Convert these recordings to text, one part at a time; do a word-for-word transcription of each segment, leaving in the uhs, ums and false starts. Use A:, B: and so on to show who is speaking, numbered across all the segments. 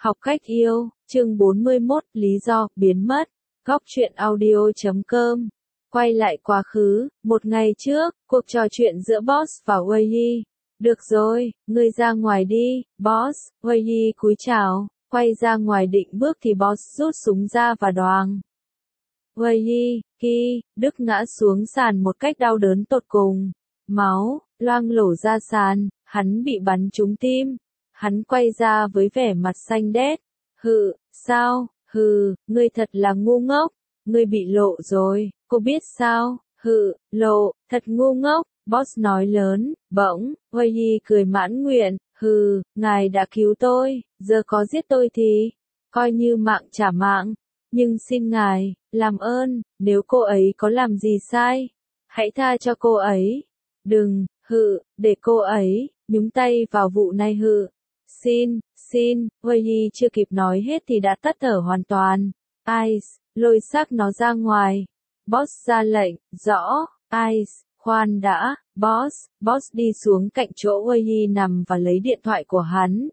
A: Học cách yêu, chương bốn mươi mốt, lý do, biến mất. Góc truyện audio chấm com. Quay lại quá khứ, một ngày trước, cuộc trò chuyện giữa Boss và Wei. Được rồi, ngươi ra ngoài đi, Boss. Wei cúi chào, quay ra ngoài định bước thì Boss rút súng ra và đoàng. Wei, Ki, Đức ngã xuống sàn một cách đau đớn tột cùng. Máu, loang lổ ra sàn, hắn bị bắn trúng tim. Hắn quay ra với vẻ mặt xanh đét. Hừ, sao, hừ, ngươi thật là ngu ngốc. Ngươi bị lộ rồi, cô biết sao, hừ, lộ, thật ngu ngốc. Boss nói lớn, bỗng, Wei cười mãn nguyện, hừ, ngài đã cứu tôi, giờ có giết tôi thì, coi như mạng trả mạng. Nhưng xin ngài, làm ơn, nếu cô ấy có làm gì sai, hãy tha cho cô ấy. Đừng, hừ, để cô ấy, nhúng tay vào vụ này hừ. Xin, xin, Wei chưa kịp nói hết thì đã tắt thở hoàn toàn. Ice, lôi xác nó ra ngoài. Boss ra lệnh, rõ, Ice, khoan đã, Boss, Boss đi xuống cạnh chỗ Wei nằm và lấy điện thoại của hắn.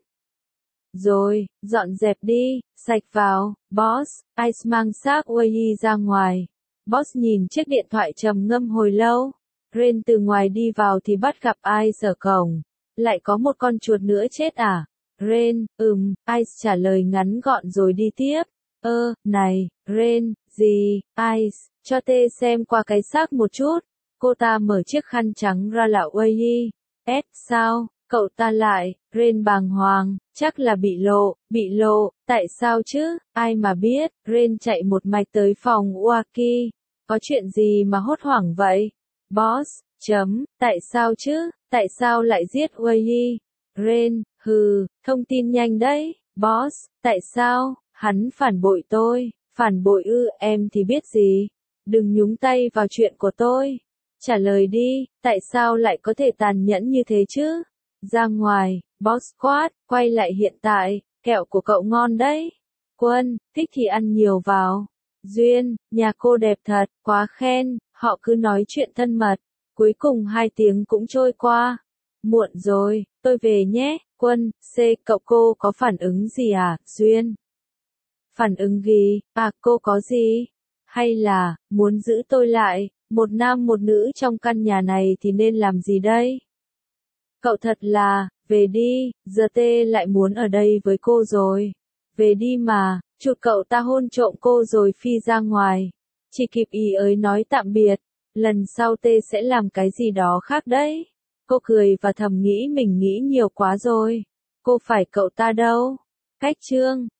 A: Rồi, dọn dẹp đi, sạch vào, Boss, Ice mang xác Wei ra ngoài. Boss nhìn chiếc điện thoại trầm ngâm hồi lâu. Ren từ ngoài đi vào thì bắt gặp Ice ở cổng. Lại có một con chuột nữa chết à? Ren, ừm, Ice trả lời ngắn gọn rồi đi tiếp. Ơ, này, Ren, gì, Ice, cho tê xem qua cái xác một chút. Cô ta mở chiếc khăn trắng ra là Wei. Ed, sao, cậu ta lại, Ren bàng hoàng, chắc là bị lộ, bị lộ, tại sao chứ, ai mà biết. Ren chạy một mạch tới phòng Waki. Có chuyện gì mà hốt hoảng vậy? Boss, chấm, tại sao chứ, tại sao lại giết Wei? Ren, hừ, thông tin nhanh đấy, Boss, tại sao, hắn phản bội tôi, phản bội ư, em thì biết gì, đừng nhúng tay vào chuyện của tôi, trả lời đi, tại sao lại có thể tàn nhẫn như thế chứ? Ra ngoài, Boss quát, quay lại hiện tại, kẹo của cậu ngon đấy. Quân, thích thì ăn nhiều vào. Duyên, nhà cô đẹp thật, quá khen, họ cứ nói chuyện thân mật. Cuối cùng hai tiếng cũng trôi qua. Muộn rồi, tôi về nhé. Quân, C, cậu cô có phản ứng gì à, Duyên? Phản ứng gì, à cô có gì? Hay là, muốn giữ tôi lại, một nam một nữ trong căn nhà này thì nên làm gì đây? Cậu thật là, về đi, giờ tê lại muốn ở đây với cô rồi. Về đi mà, chụt cậu ta hôn trộm cô rồi phi ra ngoài. Chỉ kịp ý ấy nói tạm biệt, lần sau tê sẽ làm cái gì đó khác đấy. Cô cười và thầm nghĩ mình nghĩ nhiều quá rồi. Cô phải cậu ta đâu. Cách chương